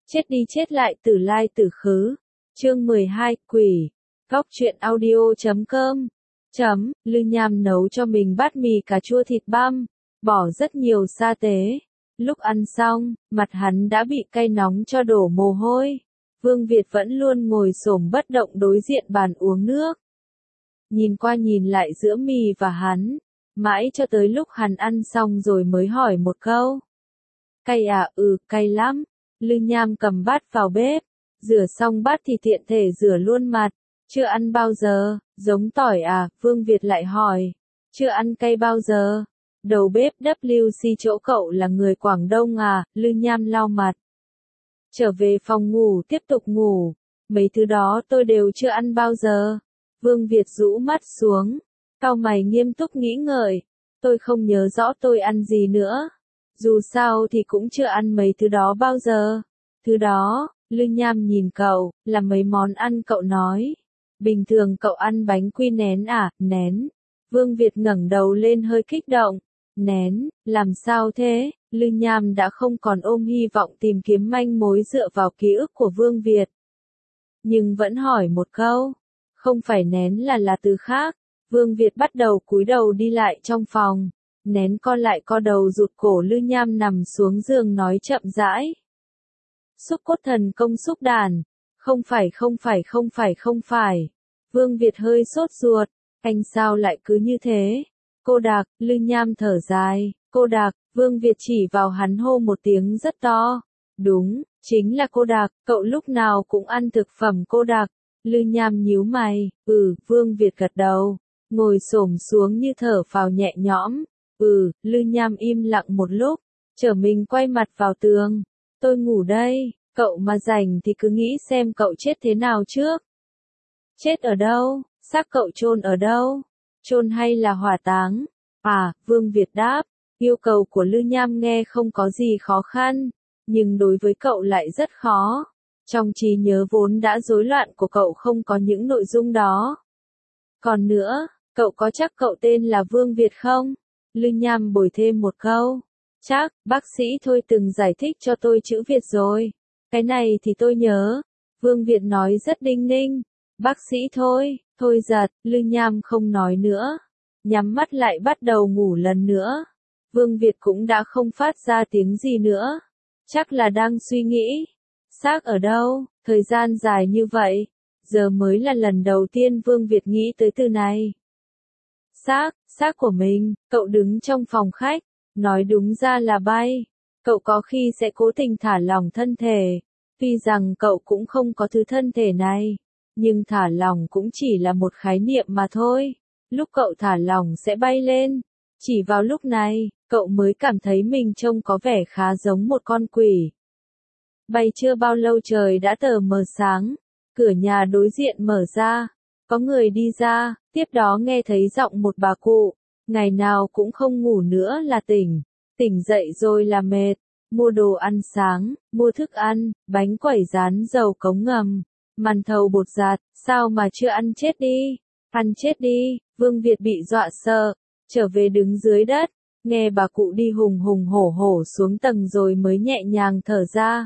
Chết đi chết lại tử lai tử khứ. Chương 12, Quỷ. Góc truyện audio.com. Lư Nham nấu cho mình bát mì cà chua thịt băm, bỏ rất nhiều sa tế. Lúc ăn xong, mặt hắn đã bị cay nóng cho đổ mồ hôi. Vương Việt vẫn luôn ngồi xổm bất động đối diện bàn uống nước. Nhìn qua nhìn lại giữa mì và hắn, mãi cho tới lúc hắn ăn xong rồi mới hỏi một câu. Cay à? Cay lắm. Lư Nham cầm bát vào bếp, rửa xong bát thì tiện thể rửa luôn mặt. Chưa ăn bao giờ, giống tỏi à? Vương Việt lại hỏi. Chưa ăn cay bao giờ. Đầu bếp WC chỗ cậu là người Quảng Đông à? Lư Nham lau mặt. Trở về phòng ngủ tiếp tục ngủ. Mấy thứ đó tôi đều chưa ăn bao giờ. Vương Việt rũ mắt xuống, cau mày nghiêm túc nghĩ ngợi. Tôi không nhớ rõ tôi ăn gì nữa. Dù sao thì cũng chưa ăn mấy thứ đó bao giờ. Thứ đó, Lư Nham nhìn cậu, là mấy món ăn cậu nói. Bình thường cậu ăn bánh quy nén à? Nén. Vương Việt ngẩng đầu lên hơi kích động. Nén, làm sao thế? Lư Nham đã không còn ôm hy vọng tìm kiếm manh mối dựa vào ký ức của Vương Việt. Nhưng vẫn hỏi một câu. Không phải nén là từ khác. Vương Việt bắt đầu cúi đầu đi lại trong phòng. Nén co lại co đầu rụt cổ. Lư Nham nằm xuống giường nói chậm rãi. Xúc cốt thần công xúc đàn. Không phải. Vương Việt hơi sốt ruột. Anh sao lại cứ như thế? Cô Đạc. Lư Nham thở dài. Cô Đạc. Vương Việt chỉ vào hắn hô một tiếng rất to. Đúng, chính là cô Đạc. Cậu lúc nào cũng ăn thực phẩm cô Đạc. Lư Nham nhíu mày. Vương Việt gật đầu. Ngồi xổm xuống như thở phào nhẹ nhõm. Lư Nham im lặng một lúc. Trở mình quay mặt vào tường. Tôi ngủ đây. Cậu mà rảnh thì cứ nghĩ xem cậu chết thế nào trước. Chết ở đâu? Xác cậu chôn ở đâu? Chôn hay là hỏa táng? Vương Việt đáp. Yêu cầu của Lư Nham nghe không có gì khó khăn, nhưng đối với cậu lại rất khó. Trong trí nhớ vốn đã rối loạn của cậu không có những nội dung đó. Còn nữa, cậu có chắc cậu tên là Vương Việt không? Lư Nham bồi thêm một câu. Chắc, bác sĩ Thôi từng giải thích cho tôi chữ Việt rồi. Cái này thì tôi nhớ. Vương Việt nói rất đinh ninh. Bác sĩ Thôi giật. Lư Nham không nói nữa. Nhắm mắt lại bắt đầu ngủ lần nữa. Vương Việt cũng đã không phát ra tiếng gì nữa. Chắc là đang suy nghĩ. Xác ở đâu? Thời gian dài như vậy. Giờ mới là lần đầu tiên Vương Việt nghĩ tới từ này. Xác của mình. Cậu đứng trong phòng khách. Nói đúng ra là bay. Cậu có khi sẽ cố tình thả lỏng thân thể. Tuy rằng cậu cũng không có thứ thân thể này. Nhưng thả lỏng cũng chỉ là một khái niệm mà thôi. Lúc cậu thả lỏng sẽ bay lên. Chỉ vào lúc này, cậu mới cảm thấy mình trông có vẻ khá giống một con quỷ. Bay chưa bao lâu trời đã tờ mờ sáng. Cửa nhà đối diện mở ra. Có người đi ra, tiếp đó nghe thấy giọng một bà cụ. Ngày nào cũng không ngủ nữa là tỉnh. Tỉnh dậy rồi là mệt. Mua đồ ăn sáng, mua thức ăn, bánh quẩy rán dầu cống ngầm, màn thầu bột giạt, sao mà chưa ăn chết đi? Ăn chết đi. Vương Việt bị dọa sợ. Trở về đứng dưới đất, nghe bà cụ đi hùng hùng hổ hổ xuống tầng rồi mới nhẹ nhàng thở ra.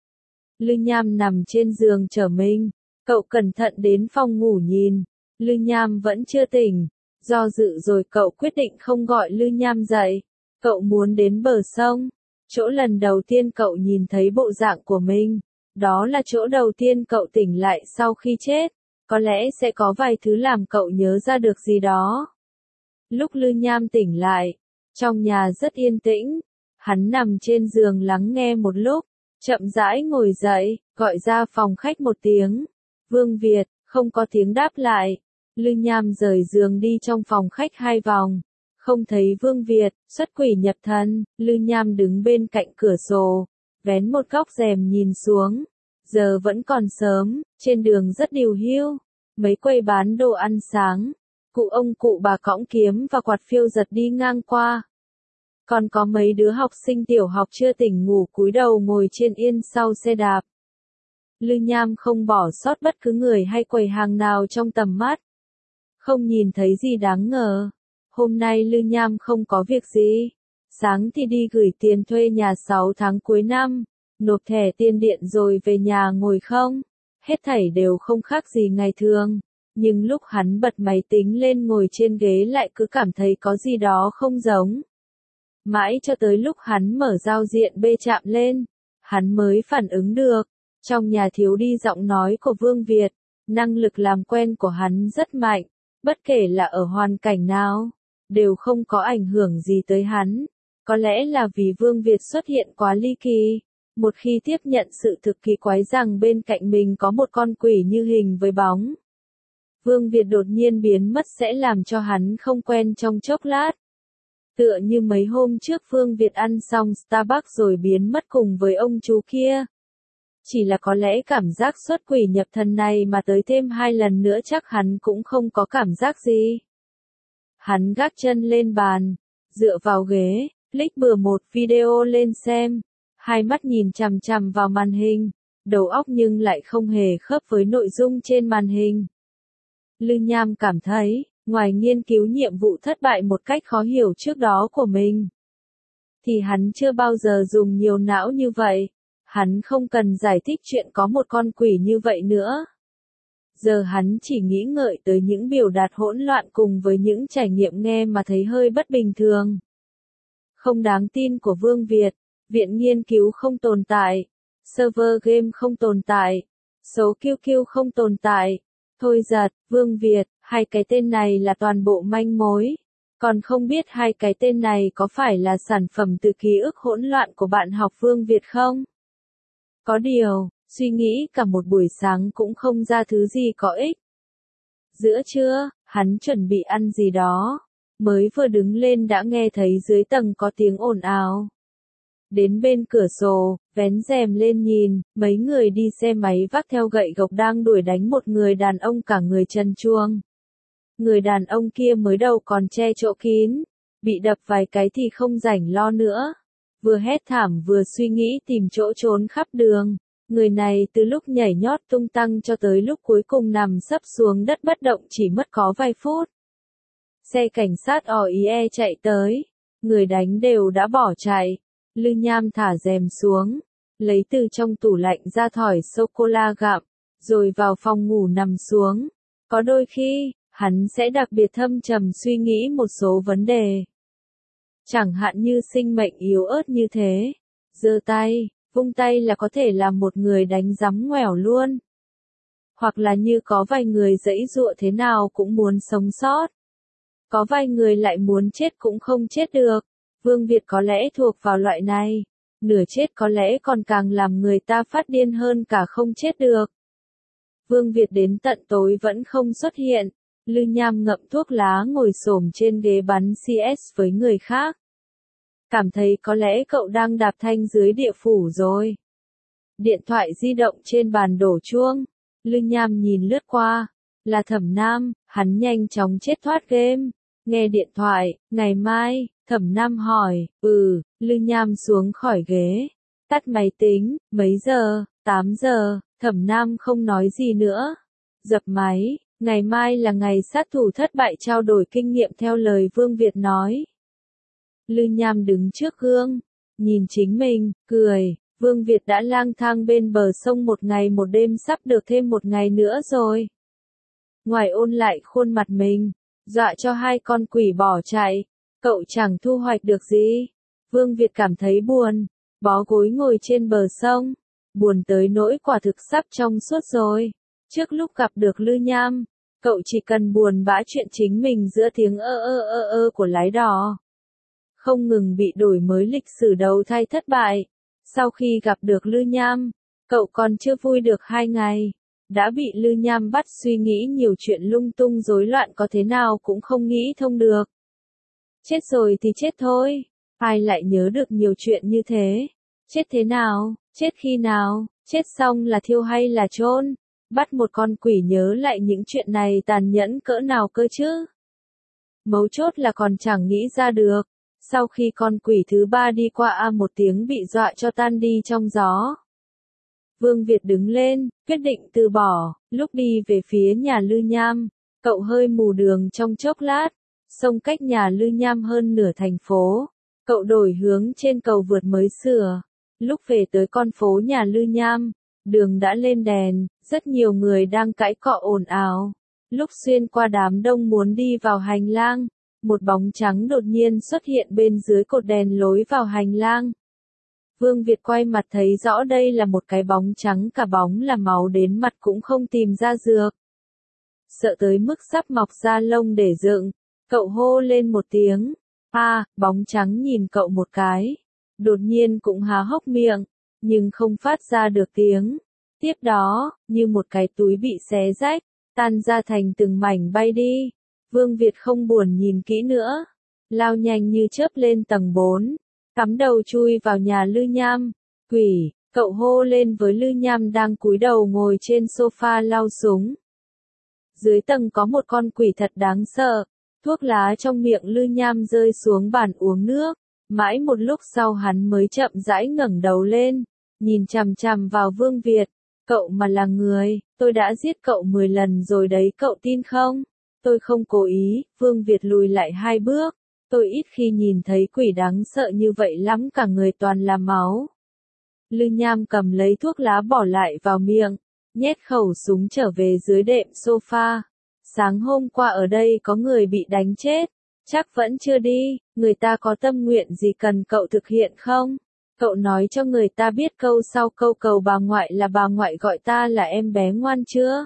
Lư Nham nằm trên giường chờ mình. Cậu cẩn thận đến phòng ngủ nhìn. Lư Nham vẫn chưa tỉnh. Do dự rồi cậu quyết định không gọi Lư Nham dậy. Cậu muốn đến bờ sông. Chỗ lần đầu tiên cậu nhìn thấy bộ dạng của mình. Đó là chỗ đầu tiên cậu tỉnh lại sau khi chết. Có lẽ sẽ có vài thứ làm cậu nhớ ra được gì đó. Lúc Lư Nham tỉnh lại, trong nhà rất yên tĩnh, hắn nằm trên giường lắng nghe một lúc, chậm rãi ngồi dậy, gọi ra phòng khách một tiếng. Vương Việt, không có tiếng đáp lại. Lư Nham rời giường đi trong phòng khách 2 vòng, không thấy Vương Việt, xuất quỷ nhập thần. Lư Nham đứng bên cạnh cửa sổ, vén một góc rèm nhìn xuống. Giờ vẫn còn sớm, trên đường rất điều hiu, mấy quầy bán đồ ăn sáng. Cụ ông cụ bà cõng kiếm và quạt phiêu giật đi ngang qua. Còn có mấy đứa học sinh tiểu học chưa tỉnh ngủ cúi đầu ngồi trên yên sau xe đạp. Lư Nham không bỏ sót bất cứ người hay quầy hàng nào trong tầm mắt. Không nhìn thấy gì đáng ngờ. Hôm nay Lư Nham không có việc gì. Sáng thì đi gửi tiền thuê nhà 6 tháng cuối năm. nộp thẻ tiền điện rồi về nhà ngồi không? Hết thảy đều không khác gì ngày thường. Nhưng lúc hắn bật máy tính lên ngồi trên ghế lại cứ cảm thấy có gì đó không giống. Mãi cho tới lúc hắn mở giao diện bê chạm lên, hắn mới phản ứng được. Trong nhà thiếu đi giọng nói của Vương Việt, năng lực làm quen của hắn rất mạnh, bất kể là ở hoàn cảnh nào, đều không có ảnh hưởng gì tới hắn. Có lẽ là vì Vương Việt xuất hiện quá ly kỳ, một khi tiếp nhận sự thực kỳ quái rằng bên cạnh mình có một con quỷ như hình với bóng. Vương Việt đột nhiên biến mất sẽ làm cho hắn không quen trong chốc lát. Tựa như mấy hôm trước Vương Việt ăn xong Starbucks rồi biến mất cùng với ông chú kia. Chỉ là có lẽ cảm giác xuất quỷ nhập thần này mà tới thêm 2 lần nữa chắc hắn cũng không có cảm giác gì. Hắn gác chân lên bàn, dựa vào ghế, click bừa một video lên xem, hai mắt nhìn chằm chằm vào màn hình, đầu óc nhưng lại không hề khớp với nội dung trên màn hình. Lư Nham cảm thấy, ngoài nghiên cứu nhiệm vụ thất bại một cách khó hiểu trước đó của mình, thì hắn chưa bao giờ dùng nhiều não như vậy. Hắn không cần giải thích chuyện có một con quỷ như vậy nữa. Giờ hắn chỉ nghĩ ngợi tới những biểu đạt hỗn loạn cùng với những trải nghiệm nghe mà thấy hơi bất bình thường. Không đáng tin của Vương Việt, viện nghiên cứu không tồn tại, server game không tồn tại, số QQ không tồn tại. Thôi giật, Vương Việt, hai cái tên này là toàn bộ manh mối. Còn không biết hai cái tên này có phải là sản phẩm từ ký ức hỗn loạn của bạn học Vương Việt không? Có điều, suy nghĩ cả một buổi sáng cũng không ra thứ gì có ích. Giữa trưa, hắn chuẩn bị ăn gì đó, mới vừa đứng lên đã nghe thấy dưới tầng có tiếng ồn ào. Đến bên cửa sổ, vén rèm lên nhìn, mấy người đi xe máy vác theo gậy gộc đang đuổi đánh một người đàn ông cả người trần truồng. Người đàn ông kia mới đầu còn che chỗ kín, bị đập vài cái thì không rảnh lo nữa. Vừa hét thảm vừa suy nghĩ tìm chỗ trốn khắp đường. Người này từ lúc nhảy nhót tung tăng cho tới lúc cuối cùng nằm sấp xuống đất bất động chỉ mất có vài phút. Xe cảnh sát OIE chạy tới, người đánh đều đã bỏ chạy. Lư Nham thả rèm xuống, lấy từ trong tủ lạnh ra thỏi sô-cô-la gặm, rồi vào phòng ngủ nằm xuống. Có đôi khi, hắn sẽ đặc biệt thâm trầm suy nghĩ một số vấn đề. Chẳng hạn như sinh mệnh yếu ớt như thế, giơ tay, vung tay là có thể làm một người đánh rắm ngoẻo luôn. Hoặc là như có vài người giãy giụa thế nào cũng muốn sống sót. Có vài người lại muốn chết cũng không chết được. Vương Việt có lẽ thuộc vào loại này. Nửa chết có lẽ còn càng làm người ta phát điên hơn cả không chết được. Vương Việt đến tận tối vẫn không xuất hiện. Lư Nham ngậm thuốc lá ngồi xổm trên ghế bắn CS với người khác. Cảm thấy có lẽ cậu đang đạp thanh dưới địa phủ rồi. Điện thoại di động trên bàn đổ chuông. Lư Nham nhìn lướt qua. Là Thẩm Nam, hắn nhanh chóng chết thoát game. Nghe điện thoại, ngày mai, Thẩm Nam hỏi, Lư Nham xuống khỏi ghế. Tắt máy tính, mấy giờ, 8 giờ, Thẩm Nam không nói gì nữa. Dập máy, ngày mai là ngày sát thủ thất bại trao đổi kinh nghiệm theo lời Vương Việt nói. Lư Nham đứng trước gương, nhìn chính mình, cười, Vương Việt đã lang thang bên bờ sông một ngày một đêm sắp được thêm một ngày nữa rồi. Ngoài ôn lại khuôn mặt mình, dọa cho hai con quỷ bỏ chạy, cậu chẳng thu hoạch được gì. Vương Việt cảm thấy buồn, bó gối ngồi trên bờ sông, buồn tới nỗi quả thực sắp trong suốt rồi. Trước lúc gặp được Lư Nham, cậu chỉ cần buồn bã chuyện chính mình giữa tiếng ơ của lái đò. Không ngừng bị đổi mới lịch sử đầu thai thất bại. Sau khi gặp được Lư Nham, cậu còn chưa vui được 2 ngày. Đã bị Lư Nham bắt suy nghĩ nhiều chuyện lung tung rối loạn có thế nào cũng không nghĩ thông được. Chết rồi thì chết thôi. Ai lại nhớ được nhiều chuyện như thế? Chết thế nào? Chết khi nào? Chết xong là thiêu hay là chôn? Bắt một con quỷ nhớ lại những chuyện này tàn nhẫn cỡ nào cơ chứ? Mấu chốt là còn chẳng nghĩ ra được. Sau khi con quỷ thứ 3 đi qua một tiếng bị dọa cho tan đi trong gió. Vương Việt đứng lên, quyết định từ bỏ, lúc đi về phía nhà Lư Nham, cậu hơi mù đường trong chốc lát, sông cách nhà Lư Nham hơn nửa thành phố, cậu đổi hướng trên cầu vượt mới sửa, Lúc về tới con phố nhà Lư Nham, đường đã lên đèn, rất nhiều người đang cãi cọ ồn ào. Lúc xuyên qua đám đông muốn đi vào hành lang, một bóng trắng đột nhiên xuất hiện bên dưới cột đèn lối vào hành lang. Vương Việt quay mặt thấy rõ đây là một cái bóng trắng, cả bóng là máu đến mặt cũng không tìm ra dược. Sợ tới mức sắp mọc ra lông để dựng, cậu hô lên một tiếng. Bóng trắng nhìn cậu một cái, đột nhiên cũng há hốc miệng, nhưng không phát ra được tiếng. Tiếp đó, như một cái túi bị xé rách, tan ra thành từng mảnh bay đi. Vương Việt không buồn nhìn kỹ nữa, lao nhanh như chớp lên tầng 4, cắm đầu chui vào nhà Lư Nham. Quỷ, cậu hô lên với Lư Nham đang cúi đầu ngồi trên sofa lau súng. Dưới tầng có một con quỷ thật đáng sợ, thuốc lá trong miệng Lư Nham rơi xuống bàn uống nước. Mãi một lúc sau hắn mới chậm rãi ngẩng đầu lên, nhìn chằm chằm vào Vương Việt. Cậu mà là người, tôi đã giết cậu 10 lần rồi đấy, cậu tin không? Tôi không cố ý. Vương Việt lùi lại 2 bước. Tôi ít khi nhìn thấy quỷ đáng sợ như vậy lắm, cả người toàn là máu. Lư Nham cầm lấy thuốc lá bỏ lại vào miệng, nhét khẩu súng trở về dưới đệm sofa. Sáng hôm qua ở đây có người bị đánh chết, chắc vẫn chưa đi. Người ta có tâm nguyện gì cần cậu thực hiện không? Cậu nói cho người ta biết câu sau câu cầu bà ngoại là bà ngoại gọi ta là em bé ngoan chưa?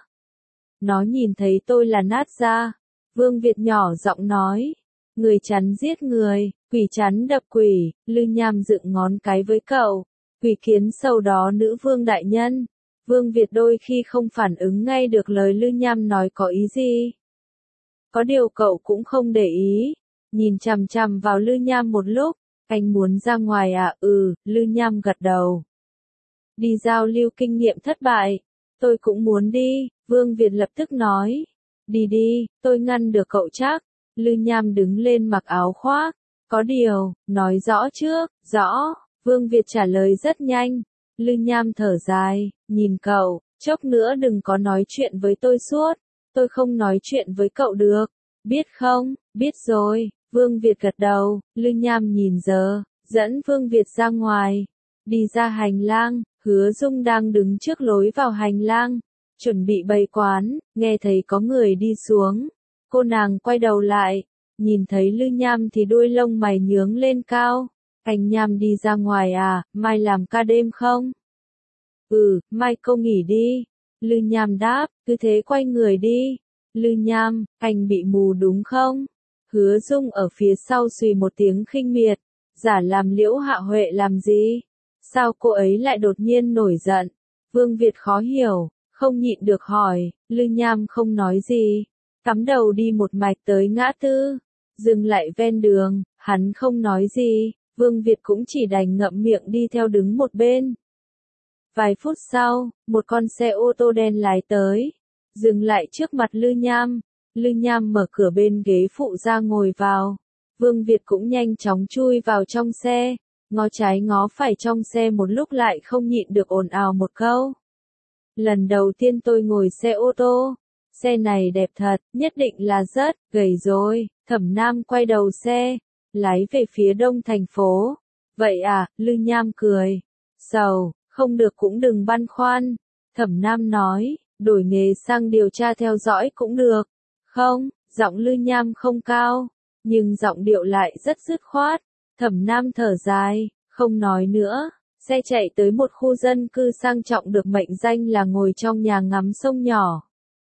Nó nhìn thấy tôi là nát ra. Vương Việt nhỏ giọng nói. Người chắn giết người, quỷ chắn đập quỷ. Lư Nham dựng ngón cái với cậu. Quỷ kiến sâu đó nữ vương đại nhân. Vương Việt đôi khi không phản ứng ngay được lời Lư Nham nói có ý gì. Có điều cậu cũng không để ý. Nhìn chằm chằm vào Lư Nham một lúc. Anh muốn ra ngoài à? Lư Nham gật đầu. Đi giao lưu kinh nghiệm thất bại. Tôi cũng muốn đi, Vương Việt lập tức nói. Đi đi, tôi ngăn được cậu chắc. Lư Nham đứng lên mặc áo khoác. Có điều, nói rõ trước. Rõ, Vương Việt trả lời rất nhanh. Lư Nham thở dài, nhìn cậu, chốc nữa đừng có nói chuyện với tôi suốt. Tôi không nói chuyện với cậu được. Biết không? Biết rồi. Vương Việt gật đầu. Lư Nham nhìn giờ, dẫn Vương Việt ra ngoài. Đi ra hành lang, Hứa Dung đang đứng trước lối vào hành lang, chuẩn bị bày quán, nghe thấy có người đi xuống. Cô nàng quay đầu lại, nhìn thấy Lư Nham thì đuôi lông mày nhướng lên cao. Anh Nham đi ra ngoài à, mai làm ca đêm không? Mai cô nghỉ đi. Lư Nham đáp, cứ thế quay người đi. Lư Nham, anh bị mù đúng không? Hứa Dung ở phía sau xùy một tiếng khinh miệt, giả làm Liễu Hạ Huệ làm gì? Sao cô ấy lại đột nhiên nổi giận? Vương Việt khó hiểu, không nhịn được hỏi. Lư Nham không nói gì, cắm đầu đi một mạch tới ngã tư, dừng lại ven đường, hắn không nói gì, Vương Việt cũng chỉ đành ngậm miệng đi theo đứng một bên. Vài phút sau, một con xe ô tô đen lái tới, dừng lại trước mặt Lư Nham. Lư Nham mở cửa bên ghế phụ ra ngồi vào. Vương Việt cũng nhanh chóng chui vào trong xe, ngó trái ngó phải trong xe một lúc lại không nhịn được ồn ào một câu. Lần đầu tiên tôi ngồi xe ô tô, xe này đẹp thật, nhất định là rất gầy rồi. Thẩm Nam quay đầu xe, lái về phía đông thành phố. Vậy à? Lư Nham cười. Sầu, không được cũng đừng băn khoăn. Thẩm Nam nói, đổi nghề sang điều tra theo dõi cũng được. Không, giọng Lư Nham không cao, nhưng giọng điệu lại rất dứt khoát. Thẩm Nam thở dài, không nói nữa. Xe chạy tới một khu dân cư sang trọng được mệnh danh là ngồi trong nhà ngắm sông nhỏ.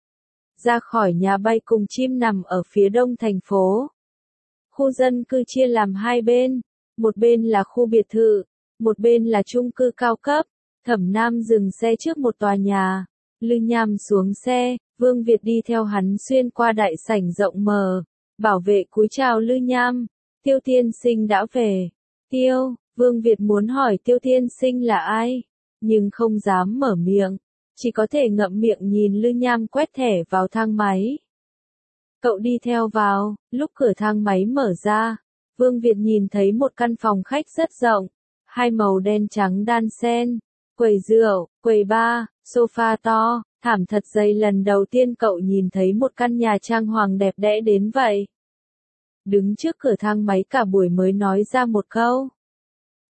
Ra khỏi nhà bay cùng chim nằm ở phía đông thành phố. Khu dân cư chia làm hai bên, một bên là khu biệt thự, một bên là chung cư cao cấp. Thẩm Nam dừng xe trước một tòa nhà. Lư Nham xuống xe, Vương Việt đi theo hắn xuyên qua đại sảnh rộng mở. Bảo vệ cúi chào Lư Nham. Tiêu tiên sinh đã về. Vương Việt muốn hỏi Tiêu tiên sinh là ai, nhưng không dám mở miệng, chỉ có thể ngậm miệng nhìn Lư Nham quét thẻ vào thang máy. Cậu đi theo vào. Lúc cửa thang máy mở ra, Vương Việt nhìn thấy một căn phòng khách rất rộng, hai màu đen trắng đan xen, quầy rượu, quầy bar, sofa to, thảm thật dày. Lần đầu tiên cậu nhìn thấy một căn nhà trang hoàng đẹp đẽ đến vậy. Đứng trước cửa thang máy cả buổi mới nói ra một câu.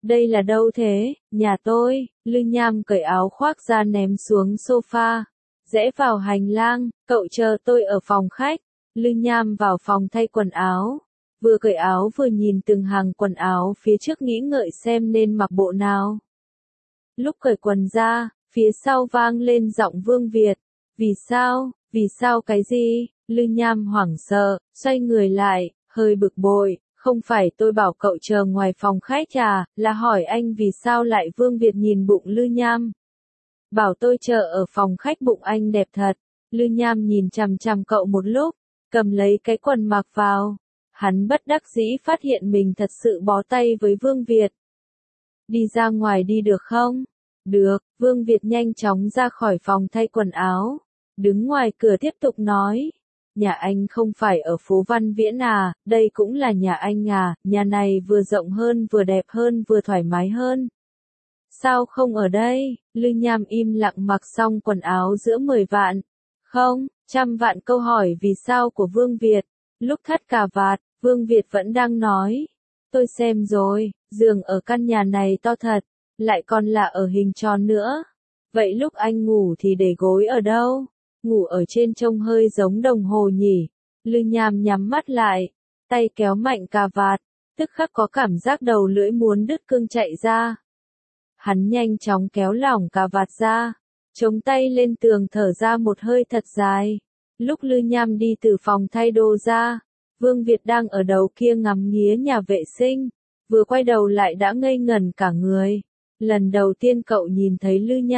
Đây là đâu thế? Nhà tôi. Lư Nham cởi áo khoác ra ném xuống sofa. Rẽ vào hành lang, cậu chờ tôi ở phòng khách. Lư Nham vào phòng thay quần áo. Vừa cởi áo vừa nhìn từng hàng quần áo phía trước nghĩ ngợi xem nên mặc bộ nào. Lúc cởi quần ra, phía sau vang lên giọng Vương Việt. Vì sao? Vì sao cái gì? Lư Nham hoảng sợ, xoay người lại, hơi bực bội. Không phải tôi bảo cậu chờ ngoài phòng khách à, là hỏi anh vì sao lại. Vương Việt nhìn bụng Lư Nham. Bảo tôi chờ ở phòng khách, bụng anh đẹp thật. Lư Nham nhìn chằm chằm cậu một lúc, cầm lấy cái quần mặc vào. Hắn bất đắc dĩ phát hiện mình thật sự bó tay với Vương Việt. Đi ra ngoài đi được không? Được, Vương Việt nhanh chóng ra khỏi phòng thay quần áo. Đứng ngoài cửa tiếp tục nói. Nhà anh không phải ở phố Văn Viễn à, đây cũng là nhà anh à, nhà này vừa rộng hơn vừa đẹp hơn vừa thoải mái hơn. Sao không ở đây? Lư Nham im lặng mặc xong quần áo giữa 10 vạn. Không, 100 vạn câu hỏi vì sao của Vương Việt. Lúc thắt cà vạt, Vương Việt vẫn đang nói. Tôi xem rồi, giường ở căn nhà này to thật, lại còn là ở hình tròn nữa. Vậy lúc anh ngủ thì để gối ở đâu? Ngủ ở trên trông hơi giống đồng hồ nhỉ. Lư Nham nhắm mắt lại, tay kéo mạnh cà vạt, tức khắc có cảm giác đầu lưỡi muốn đứt cương chạy ra. Hắn nhanh chóng kéo lỏng cà vạt ra, chống tay lên tường thở ra một hơi thật dài. Lúc Lư Nham đi từ phòng thay đồ ra, Vương Việt đang ở đầu kia ngắm nghía nhà vệ sinh, vừa quay đầu lại đã ngây ngẩn cả người. Lần đầu tiên cậu nhìn thấy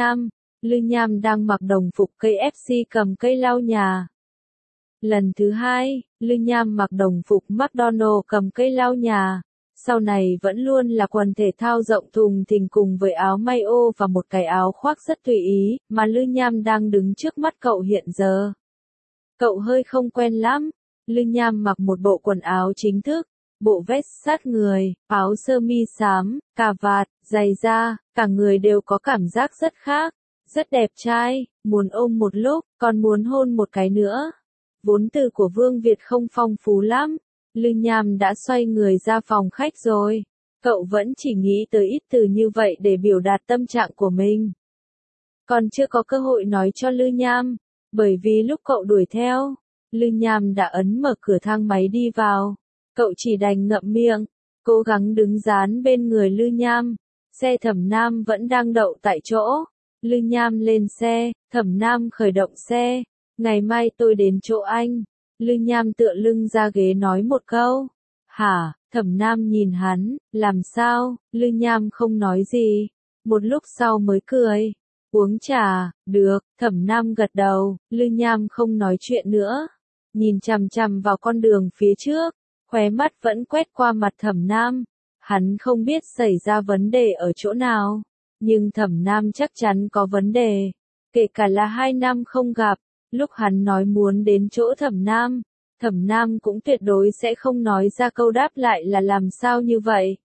Lư Nham đang mặc đồng phục KFC cầm cây lau nhà. Lần thứ hai, Lư Nham mặc đồng phục McDonald cầm cây lau nhà. Sau này vẫn luôn là quần thể thao rộng thùng thình cùng với áo may ô và một cái áo khoác rất tùy ý, mà Lư Nham đang đứng trước mắt cậu hiện giờ. Cậu hơi không quen lắm. Lư Nham mặc một bộ quần áo chính thức, bộ vest sát người, áo sơ mi xám, cà vạt, giày da, cả người đều có cảm giác rất khác, rất đẹp trai, muốn ôm một lúc, còn muốn hôn một cái nữa. Vốn từ của Vương Việt không phong phú lắm. Lư Nham đã xoay người ra phòng khách rồi. Cậu vẫn chỉ nghĩ tới ít từ như vậy để biểu đạt tâm trạng của mình. Còn chưa có cơ hội nói cho Lư Nham, bởi vì lúc cậu đuổi theo, Lư Nham đã ấn mở cửa thang máy đi vào. Cậu chỉ đành ngậm miệng, cố gắng đứng dán bên người Lư Nham. Xe Thẩm Nam vẫn đang đậu tại chỗ. Lư Nham lên xe, Thẩm Nam khởi động xe. Ngày mai tôi đến chỗ anh. Lư Nham tựa lưng ra ghế nói một câu. Hả? Thẩm Nam nhìn hắn, làm sao? Lư Nham không nói gì. Một lúc sau mới cười. Uống trà, được, Thẩm Nam gật đầu. Lư Nham không nói chuyện nữa. Nhìn chằm chằm vào con đường phía trước, khóe mắt vẫn quét qua mặt Thẩm Nam. Hắn không biết xảy ra vấn đề ở chỗ nào, nhưng Thẩm Nam chắc chắn có vấn đề. Kể cả là 2 năm không gặp, lúc hắn nói muốn đến chỗ Thẩm Nam cũng tuyệt đối sẽ không nói ra câu đáp lại là làm sao như vậy.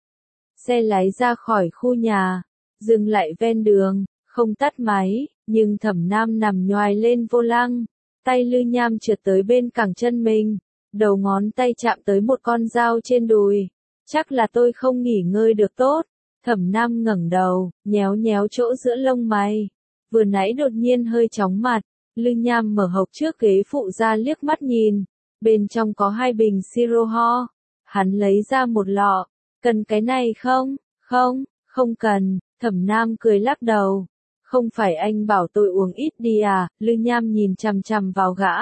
Xe lái ra khỏi khu nhà, dừng lại ven đường, không tắt máy, nhưng Thẩm Nam nằm nhoài lên vô lăng. Tay Lư Nham trượt tới bên cẳng chân mình, đầu ngón tay chạm tới một con dao trên đùi. Chắc là tôi không nghỉ ngơi được tốt. Thẩm Nam ngẩng đầu, nhéo nhéo chỗ giữa lông mày. Vừa nãy đột nhiên hơi chóng mặt. Lư Nham mở hộc trước ghế phụ ra liếc mắt nhìn. Bên trong có 2 bình siro ho. Hắn lấy ra một lọ. Cần cái này không? Không, không cần. Thẩm Nam cười lắc đầu. Không phải anh bảo tôi uống ít đi à? Lư Nham nhìn chằm chằm vào gã.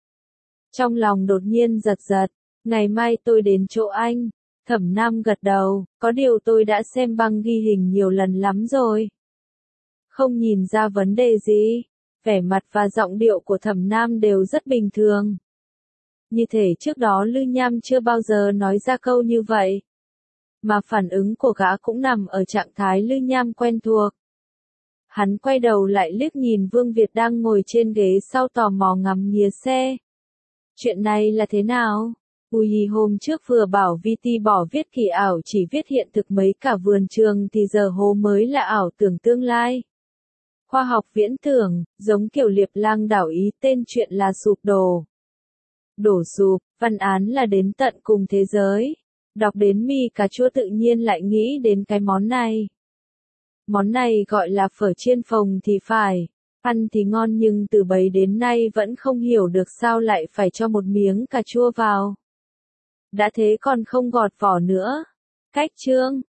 Trong lòng đột nhiên giật giật. Ngày mai tôi đến chỗ anh. Thẩm Nam gật đầu. Có điều tôi đã xem băng ghi hình nhiều lần lắm rồi. Không nhìn ra vấn đề gì. Vẻ mặt và giọng điệu của Thẩm Nam đều rất bình thường. Như thể trước đó Lư Nham chưa bao giờ nói ra câu như vậy. Mà phản ứng của gã cũng nằm ở trạng thái Lư Nham quen thuộc. Hắn quay đầu lại liếc nhìn Vương Việt đang ngồi trên ghế sau tò mò ngắm nghía xe. Chuyện này là thế nào? Bùi hôm trước vừa bảo VT bỏ viết kỳ ảo chỉ viết hiện thực mấy cả vườn trường thì giờ hố mới là ảo tưởng tương lai. Khoa học viễn tưởng, giống kiểu Liệp Lang đảo ý tên chuyện là sụp đổ. Đổ sụp, văn án là đến tận cùng thế giới. Đọc đến mì cà chua tự nhiên lại nghĩ đến cái món này. Món này gọi là phở chiên phồng thì phải. Ăn thì ngon nhưng từ bấy đến nay vẫn không hiểu được sao lại phải cho một miếng cà chua vào. Đã thế còn không gọt vỏ nữa. Cách chương